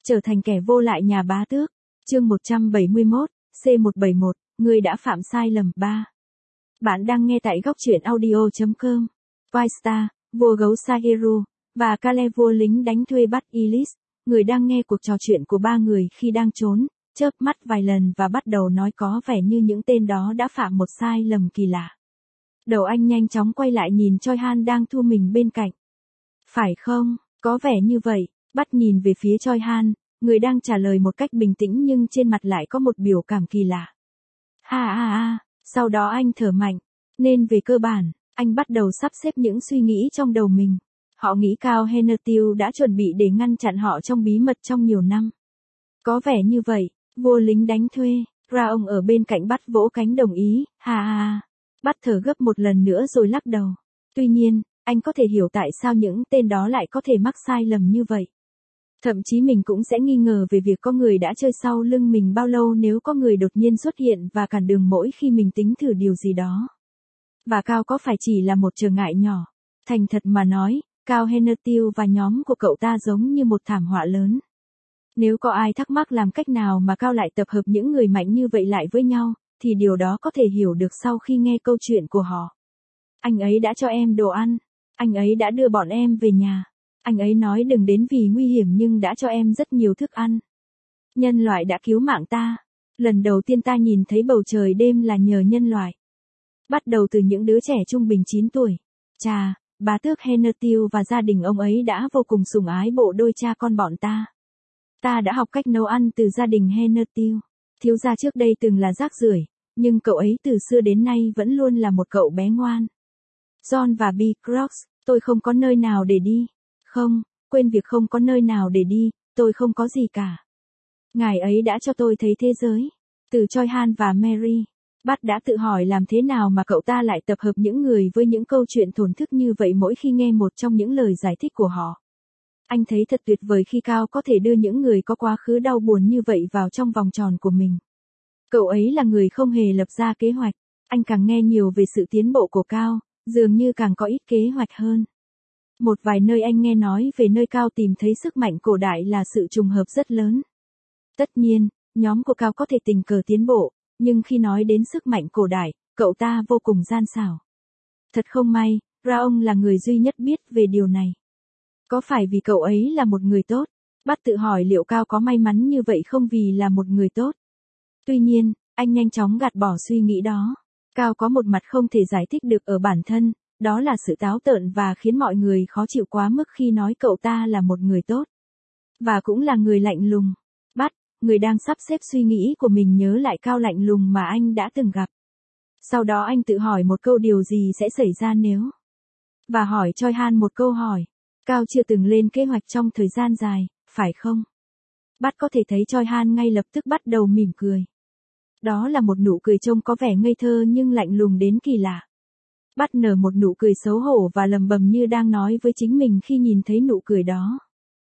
Trở thành kẻ vô lại nhà bá tước. Chương 171, C171, người đã phạm sai lầm 3. Bạn đang nghe tại góc truyện audio.com. Wildstar, vua gấu Saheru, và Caleb vua lính đánh thuê bắt Ellis, người đang nghe cuộc trò chuyện của ba người khi đang trốn, chớp mắt vài lần và bắt đầu nói có vẻ như những tên đó đã phạm một sai lầm kỳ lạ. Đầu anh nhanh chóng quay lại nhìn Choi Han đang thu mình bên cạnh. Phải không, có vẻ như vậy. Bắt nhìn về phía Choi Han, người đang trả lời một cách bình tĩnh nhưng trên mặt lại có một biểu cảm kỳ lạ. Sau đó anh thở mạnh. Nên về cơ bản, anh bắt đầu sắp xếp những suy nghĩ trong đầu mình. Họ nghĩ Cao Henertil đã chuẩn bị để ngăn chặn họ trong bí mật trong nhiều năm. Có vẻ như vậy, vua lính đánh thuê, ra ông ở bên cạnh bắt vỗ cánh đồng ý, Bắt thở gấp một lần nữa rồi lắc đầu. Tuy nhiên, anh có thể hiểu tại sao những tên đó lại có thể mắc sai lầm như vậy. Thậm chí mình cũng sẽ nghi ngờ về việc có người đã chơi sau lưng mình bao lâu nếu có người đột nhiên xuất hiện và cản đường mỗi khi mình tính thử điều gì đó. Và Cao có phải chỉ là một trở ngại nhỏ? Thành thật mà nói, Cao Henertil và nhóm của cậu ta giống như một thảm họa lớn. Nếu có ai thắc mắc làm cách nào mà Cao lại tập hợp những người mạnh như vậy lại với nhau, thì điều đó có thể hiểu được sau khi nghe câu chuyện của họ. Anh ấy đã cho em đồ ăn. Anh ấy đã đưa bọn em về nhà. Anh ấy nói đừng đến vì nguy hiểm nhưng đã cho em rất nhiều thức ăn. Nhân loại đã cứu mạng ta. Lần đầu tiên ta nhìn thấy bầu trời đêm là nhờ nhân loại. Bắt đầu từ những đứa trẻ trung bình 9 tuổi. Chà, bá tước Henertil và gia đình ông ấy đã vô cùng sủng ái bộ đôi cha con bọn ta. Ta đã học cách nấu ăn từ gia đình Henertil. Thiếu gia trước đây từng là rác rưởi, nhưng cậu ấy từ xưa đến nay vẫn luôn là một cậu bé ngoan. John và B. Crocs, tôi không có nơi nào để đi. Không, quên việc không có nơi nào để đi, tôi không có gì cả. Ngài ấy đã cho tôi thấy thế giới. Từ Choi Han và Mary, Bắt đã tự hỏi làm thế nào mà cậu ta lại tập hợp những người với những câu chuyện thổn thức như vậy mỗi khi nghe một trong những lời giải thích của họ. Anh thấy thật tuyệt vời khi Cao có thể đưa những người có quá khứ đau buồn như vậy vào trong vòng tròn của mình. Cậu ấy là người không hề lập ra kế hoạch. Anh càng nghe nhiều về sự tiến bộ của Cao, dường như càng có ít kế hoạch hơn. Một vài nơi anh nghe nói về nơi Cao tìm thấy sức mạnh cổ đại là sự trùng hợp rất lớn. Tất nhiên, nhóm của Cao có thể tình cờ tiến bộ, nhưng khi nói đến sức mạnh cổ đại, cậu ta vô cùng gian xảo. Thật không may, Raong là người duy nhất biết về điều này. Có phải vì cậu ấy là một người tốt? Bắt tự hỏi liệu Cao có may mắn như vậy không vì là một người tốt. Tuy nhiên, anh nhanh chóng gạt bỏ suy nghĩ đó. Cao có một mặt không thể giải thích được ở bản thân, đó là sự táo tợn và khiến mọi người khó chịu quá mức khi nói cậu ta là một người tốt. Và cũng là người lạnh lùng. Bắt, người đang sắp xếp suy nghĩ của mình nhớ lại Cao lạnh lùng mà anh đã từng gặp. Sau đó anh tự hỏi một câu điều gì sẽ xảy ra nếu. Và hỏi Choi Han một câu hỏi. Cao chưa từng lên kế hoạch trong thời gian dài, phải không? Bắt có thể thấy Choi Han ngay lập tức bắt đầu mỉm cười. Đó là một nụ cười trông có vẻ ngây thơ nhưng lạnh lùng đến kỳ lạ. Bắt nở một nụ cười xấu hổ và lầm bầm như đang nói với chính mình khi nhìn thấy nụ cười đó.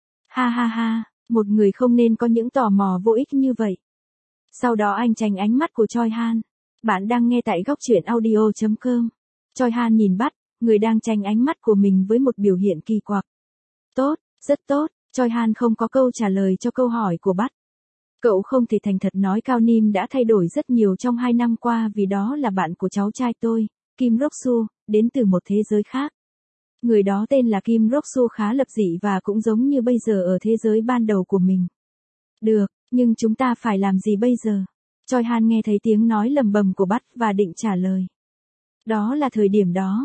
Một người không nên có những tò mò vô ích như vậy. Sau đó anh tránh ánh mắt của Choi Han. Bạn đang nghe tại góc truyện audio.com. Choi Han nhìn Bắt, người đang tránh ánh mắt của mình với một biểu hiện kỳ quặc. Tốt, rất tốt, Choi Han không có câu trả lời cho câu hỏi của Bắt. Cậu không thể thành thật nói Cao Nim đã thay đổi rất nhiều trong 2 năm qua vì đó là bạn của cháu trai tôi, Kim Rok-su, đến từ một thế giới khác. Người đó tên là Kim Rok-su khá lập dị và cũng giống như bây giờ ở thế giới ban đầu của mình. Được, nhưng chúng ta phải làm gì bây giờ? Choi Han nghe thấy tiếng nói lầm bầm của Bắt và định trả lời. Đó là thời điểm đó.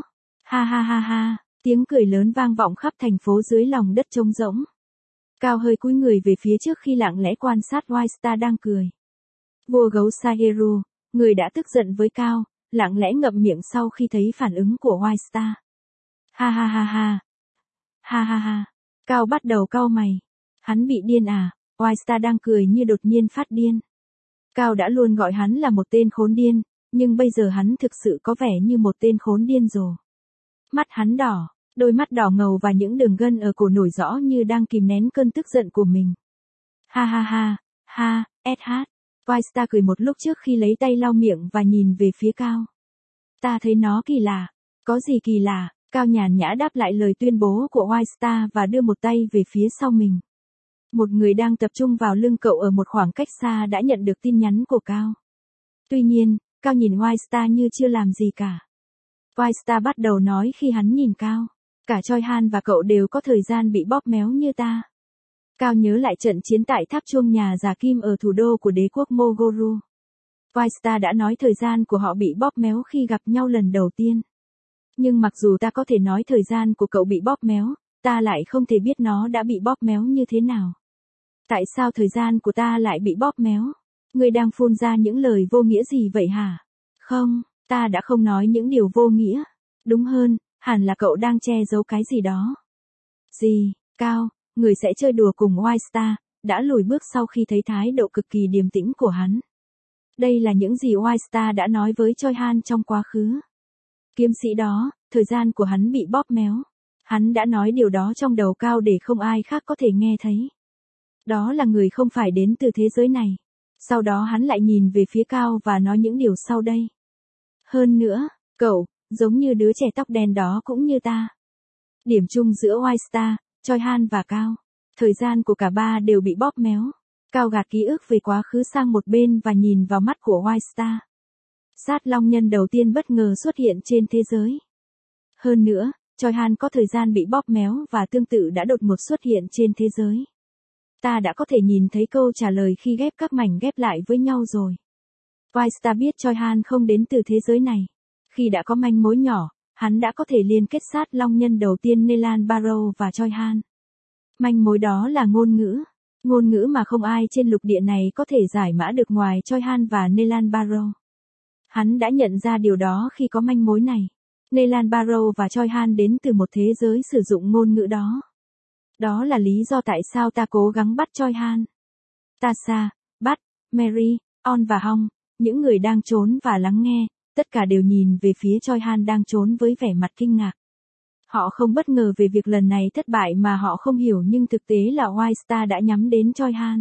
Tiếng cười lớn vang vọng khắp thành phố dưới lòng đất trống rỗng. Cao hơi cúi người về phía trước khi lặng lẽ quan sát Wildstar đang cười. Vua gấu Saheru, người đã tức giận với Cao, lặng lẽ ngậm miệng sau khi thấy phản ứng của Wildstar. Cao bắt đầu cau mày. Hắn bị điên à? Wildstar đang cười như đột nhiên phát điên. Cao đã luôn gọi hắn là một tên khốn điên, nhưng bây giờ hắn thực sự có vẻ như một tên khốn điên rồ. Mắt hắn đỏ, đôi mắt đỏ ngầu và những đường gân ở cổ nổi rõ như đang kìm nén cơn tức giận của mình. Wildstar cười một lúc trước khi lấy tay lau miệng và nhìn về phía Cao. Ta thấy nó kỳ lạ. Có gì kỳ lạ? Cao nhàn nhã đáp lại lời tuyên bố của Wildstar và đưa một tay về phía sau mình. Một người đang tập trung vào lưng cậu ở một khoảng cách xa đã nhận được tin nhắn của Cao. Tuy nhiên, Cao nhìn Whitestar như chưa làm gì cả. Whitestar bắt đầu nói khi hắn nhìn Cao. Cả Choi Han và cậu đều có thời gian bị bóp méo như ta. Cao nhớ lại trận chiến tại tháp chuông nhà già Kim ở thủ đô của đế quốc Mogoru. Whitestar đã nói thời gian của họ bị bóp méo khi gặp nhau lần đầu tiên. Nhưng mặc dù ta có thể nói thời gian của cậu bị bóp méo, ta lại không thể biết nó đã bị bóp méo như thế nào. Tại sao thời gian của ta lại bị bóp méo? Ngươi đang phun ra những lời vô nghĩa gì vậy hả? Không, ta đã không nói những điều vô nghĩa. Đúng hơn, hẳn là cậu đang che giấu cái gì đó. Gì, Cao, người sẽ chơi đùa cùng Whitestar, đã lùi bước sau khi thấy thái độ cực kỳ điềm tĩnh của hắn. Đây là những gì Whitestar đã nói với Choi Han trong quá khứ. Kiếm sĩ đó, thời gian của hắn bị bóp méo. Hắn đã nói điều đó trong đầu Cao để không ai khác có thể nghe thấy. Đó là người không phải đến từ thế giới này. Sau đó hắn lại nhìn về phía Cao và nói những điều sau đây. Hơn nữa, cậu, giống như đứa trẻ tóc đen đó cũng như ta. Điểm chung giữa Whitestar, Choi Han và Cao. Thời gian của cả ba đều bị bóp méo. Cao gạt ký ức về quá khứ sang một bên và nhìn vào mắt của Whitestar. Sát long nhân đầu tiên bất ngờ xuất hiện trên thế giới. Hơn nữa, Choi Han có thời gian bị bóp méo và tương tự đã đột ngột xuất hiện trên thế giới. Ta đã có thể nhìn thấy câu trả lời khi ghép các mảnh ghép lại với nhau rồi. Whitestar biết Choi Han không đến từ thế giới này. Khi đã có manh mối nhỏ, hắn đã có thể liên kết sát long nhân đầu tiên Nelan Barrow và Choi Han. Manh mối đó là ngôn ngữ. Ngôn ngữ mà không ai trên lục địa này có thể giải mã được ngoài Choi Han và Nelan Barrow. Hắn đã nhận ra điều đó khi có manh mối này. Nelan Barrow và Choi Han đến từ một thế giới sử dụng ngôn ngữ đó. Đó là lý do tại sao ta cố gắng bắt Choi Han. Tasha, Bat, Mary, On và Hong, những người đang trốn và lắng nghe, tất cả đều nhìn về phía Choi Han đang trốn với vẻ mặt kinh ngạc. Họ không bất ngờ về việc lần này thất bại mà họ không hiểu nhưng thực tế là Whitestar đã nhắm đến Choi Han.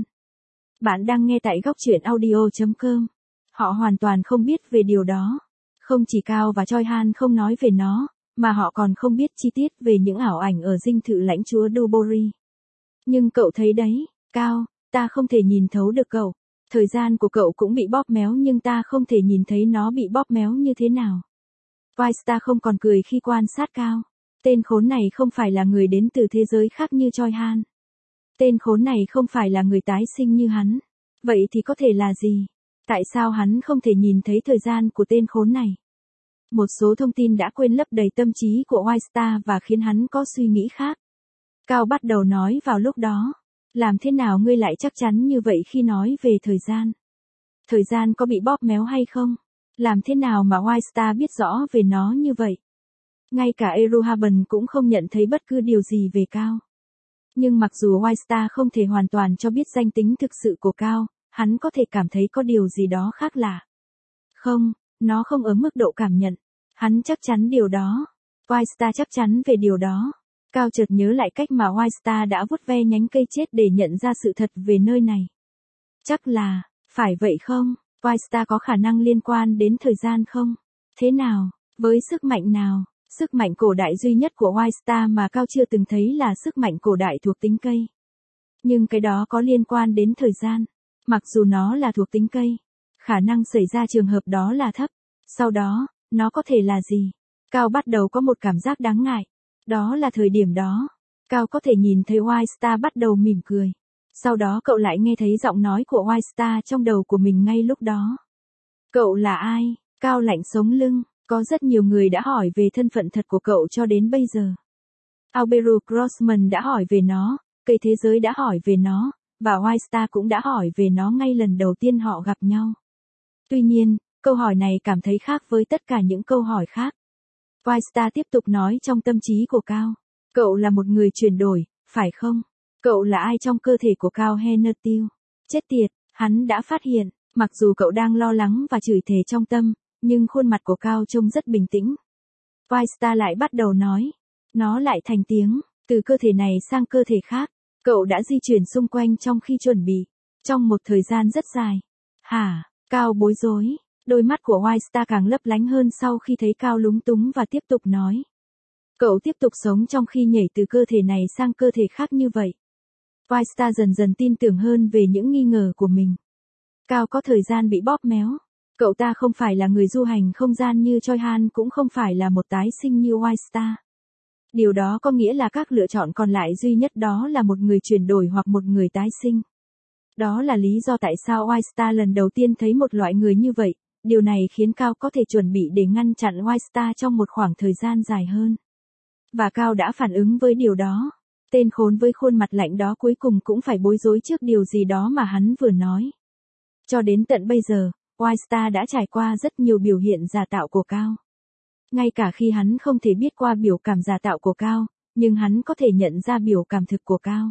Bạn đang nghe tại góc truyện audio.com. Họ hoàn toàn không biết về điều đó. Không chỉ Cao và Choi Han không nói về nó, mà họ còn không biết chi tiết về những ảo ảnh ở dinh thự lãnh chúa Dubori. Nhưng cậu thấy đấy, Cao, ta không thể nhìn thấu được cậu. Thời gian của cậu cũng bị bóp méo nhưng ta không thể nhìn thấy nó bị bóp méo như thế nào. Whitestar không còn cười khi quan sát Cao. Tên khốn này không phải là người đến từ thế giới khác như Choi Han. Tên khốn này không phải là người tái sinh như hắn. Vậy thì có thể là gì? Tại sao hắn không thể nhìn thấy thời gian của tên khốn này? Một số thông tin đã quên lấp đầy tâm trí của Whitestar và khiến hắn có suy nghĩ khác. Cao bắt đầu nói vào lúc đó. Làm thế nào ngươi lại chắc chắn như vậy khi nói về thời gian? Thời gian có bị bóp méo hay không? Làm thế nào mà Whitestar biết rõ về nó như vậy? Ngay cả Eruhaben cũng không nhận thấy bất cứ điều gì về Cao. Nhưng mặc dù Whitestar không thể hoàn toàn cho biết danh tính thực sự của Cao, hắn có thể cảm thấy có điều gì đó khác lạ. Không, nó không ở mức độ cảm nhận. Hắn chắc chắn điều đó. Whitestar chắc chắn về điều đó. Cao chợt nhớ lại cách mà Whitestar đã vuốt ve nhánh cây chết để nhận ra sự thật về nơi này. Chắc là, phải vậy không? Whitestar có khả năng liên quan đến thời gian không? Thế nào? Với sức mạnh nào? Sức mạnh cổ đại duy nhất của Whitestar mà Cao chưa từng thấy là sức mạnh cổ đại thuộc tính cây. Nhưng cái đó có liên quan đến thời gian. Mặc dù nó là thuộc tính cây, khả năng xảy ra trường hợp đó là thấp. Sau đó, nó có thể là gì? Cao bắt đầu có một cảm giác đáng ngại. Đó là thời điểm đó. Cao có thể nhìn thấy Whitestar bắt đầu mỉm cười. Sau đó cậu lại nghe thấy giọng nói của Whitestar trong đầu của mình ngay lúc đó. Cậu là ai? Cao lạnh sống lưng. Có rất nhiều người đã hỏi về thân phận thật của cậu cho đến bây giờ. Alberu Grossman đã hỏi về nó, cây thế giới đã hỏi về nó, và Whitestar cũng đã hỏi về nó ngay lần đầu tiên họ gặp nhau. Tuy nhiên, câu hỏi này cảm thấy khác với tất cả những câu hỏi khác. Whitestar tiếp tục nói trong tâm trí của Cao. Cậu là một người chuyển đổi, phải không? Cậu là ai trong cơ thể của Cao Hennertil? Chết tiệt, hắn đã phát hiện, mặc dù cậu đang lo lắng và chửi thề trong tâm, nhưng khuôn mặt của Cao trông rất bình tĩnh. Whitestar lại bắt đầu nói. Nó lại thành tiếng, từ cơ thể này sang cơ thể khác. Cậu đã di chuyển xung quanh trong khi chuẩn bị. Trong một thời gian rất dài. Hả? Cao bối rối. Đôi mắt của Whitestar càng lấp lánh hơn sau khi thấy Cao lúng túng và tiếp tục nói. Cậu tiếp tục sống trong khi nhảy từ cơ thể này sang cơ thể khác như vậy. Whitestar dần dần tin tưởng hơn về những nghi ngờ của mình. Cao có thời gian bị bóp méo. Cậu ta không phải là người du hành không gian như Choi Han, cũng không phải là một tái sinh như Whitestar. Điều đó có nghĩa là các lựa chọn còn lại duy nhất đó là một người chuyển đổi hoặc một người tái sinh. Đó là lý do tại sao Whitestar lần đầu tiên thấy một loại người như vậy. Điều này khiến Cao có thể chuẩn bị để ngăn chặn Whitestar trong một khoảng thời gian dài hơn. Và Cao đã phản ứng với điều đó. Tên khốn với khuôn mặt lạnh đó cuối cùng cũng phải bối rối trước điều gì đó mà hắn vừa nói. Cho đến tận bây giờ, Whitestar đã trải qua rất nhiều biểu hiện giả tạo của Cao. Ngay cả khi hắn không thể biết qua biểu cảm giả tạo của Cao, nhưng hắn có thể nhận ra biểu cảm thực của Cao.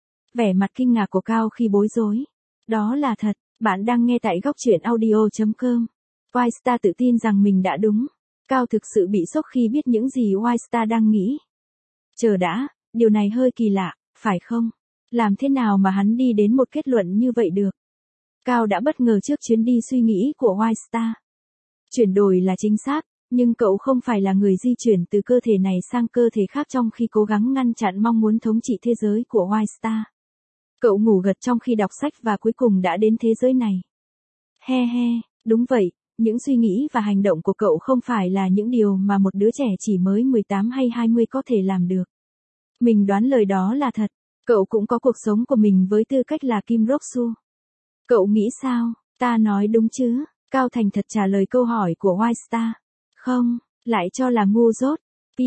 Vẻ mặt kinh ngạc của Cao khi bối rối. Đó là thật, bạn đang nghe tại góc truyện audio.com. Whitestar tự tin rằng mình đã đúng. Cao thực sự bị sốc khi biết những gì Whitestar đang nghĩ. Chờ đã, điều này hơi kỳ lạ, phải không? Làm thế nào mà hắn đi đến một kết luận như vậy được? Cao đã bất ngờ trước chuyến đi suy nghĩ của Whitestar. Chuyển đổi là chính xác, nhưng cậu không phải là người di chuyển từ cơ thể này sang cơ thể khác trong khi cố gắng ngăn chặn mong muốn thống trị thế giới của Whitestar. Cậu ngủ gật trong khi đọc sách và cuối cùng đã đến thế giới này. He he, đúng vậy, những suy nghĩ và hành động của cậu không phải là những điều mà một đứa trẻ chỉ mới 18 hay 20 có thể làm được. Mình đoán lời đó là thật. Cậu cũng có cuộc sống của mình với tư cách là Kim Rok-su. Cậu nghĩ sao? Ta nói đúng chứ? Cao thành thật trả lời câu hỏi của Whitestar. Không, lại cho là ngu dốt.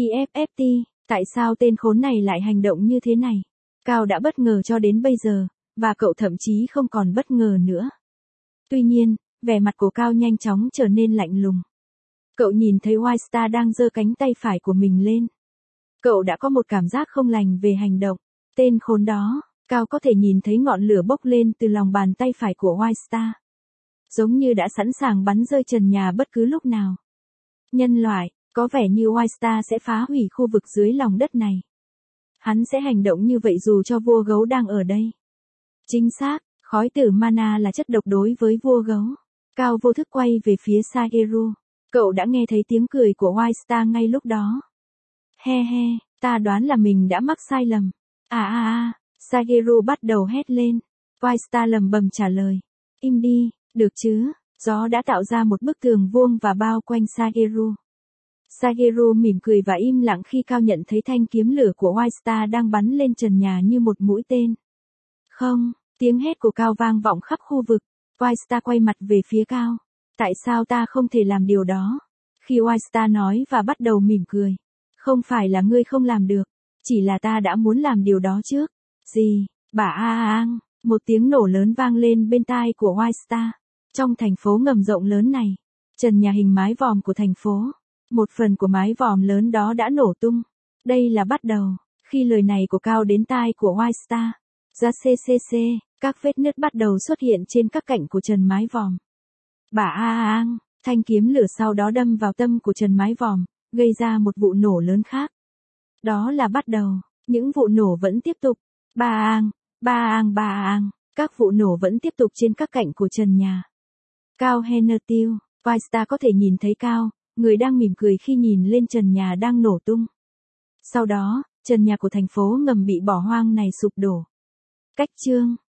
PFFT, tại sao tên khốn này lại hành động như thế này? Cao đã bất ngờ cho đến bây giờ, và cậu thậm chí không còn bất ngờ nữa. Tuy nhiên, vẻ mặt của Cao nhanh chóng trở nên lạnh lùng. Cậu nhìn thấy Whitestar đang giơ cánh tay phải của mình lên. Cậu đã có một cảm giác không lành về hành động. Tên khốn đó, Cao có thể nhìn thấy ngọn lửa bốc lên từ lòng bàn tay phải của Whitestar. Giống như đã sẵn sàng bắn rơi trần nhà bất cứ lúc nào. Nhân loại, có vẻ như Whitestar sẽ phá hủy khu vực dưới lòng đất này. Hắn sẽ hành động như vậy dù cho vua gấu đang ở đây. Chính xác, khói tử mana là chất độc đối với vua gấu. Cao vô thức quay về phía Sageru. Cậu đã nghe thấy tiếng cười của Whitestar ngay lúc đó. He he, ta đoán là mình đã mắc sai lầm. Sageru bắt đầu hét lên. Whitestar lầm bầm trả lời. Im đi, được chứ, gió đã tạo ra một bức tường vuông và bao quanh Sageru. Sageru mỉm cười và im lặng khi Cao nhận thấy thanh kiếm lửa của Whitestar đang bắn lên trần nhà như một mũi tên. Không, tiếng hét của Cao vang vọng khắp khu vực. Whitestar quay mặt về phía Cao. Tại sao ta không thể làm điều đó? Khi Whitestar nói và bắt đầu mỉm cười. Không phải là ngươi không làm được, chỉ là ta đã muốn làm điều đó trước. Gì? Một tiếng nổ lớn vang lên bên tai của Whitestar. Trong thành phố ngầm rộng lớn này, trần nhà hình mái vòm của thành phố, một phần của mái vòm lớn đó đã nổ tung. Đây là bắt đầu. Khi lời này của Cao đến tai của Whitestar, các vết nứt bắt đầu xuất hiện trên các cạnh của trần mái vòm. Thanh kiếm lửa sau đó đâm vào tâm của trần mái vòm, gây ra một vụ nổ lớn khác. Đó là bắt đầu. Những vụ nổ vẫn tiếp tục. Các vụ nổ vẫn tiếp tục trên các cạnh của trần nhà. Cao Henertil, Whitestar có thể nhìn thấy Cao, người đang mỉm cười khi nhìn lên trần nhà đang nổ tung. Sau đó, trần nhà của thành phố ngầm bị bỏ hoang này sụp đổ. Cách chương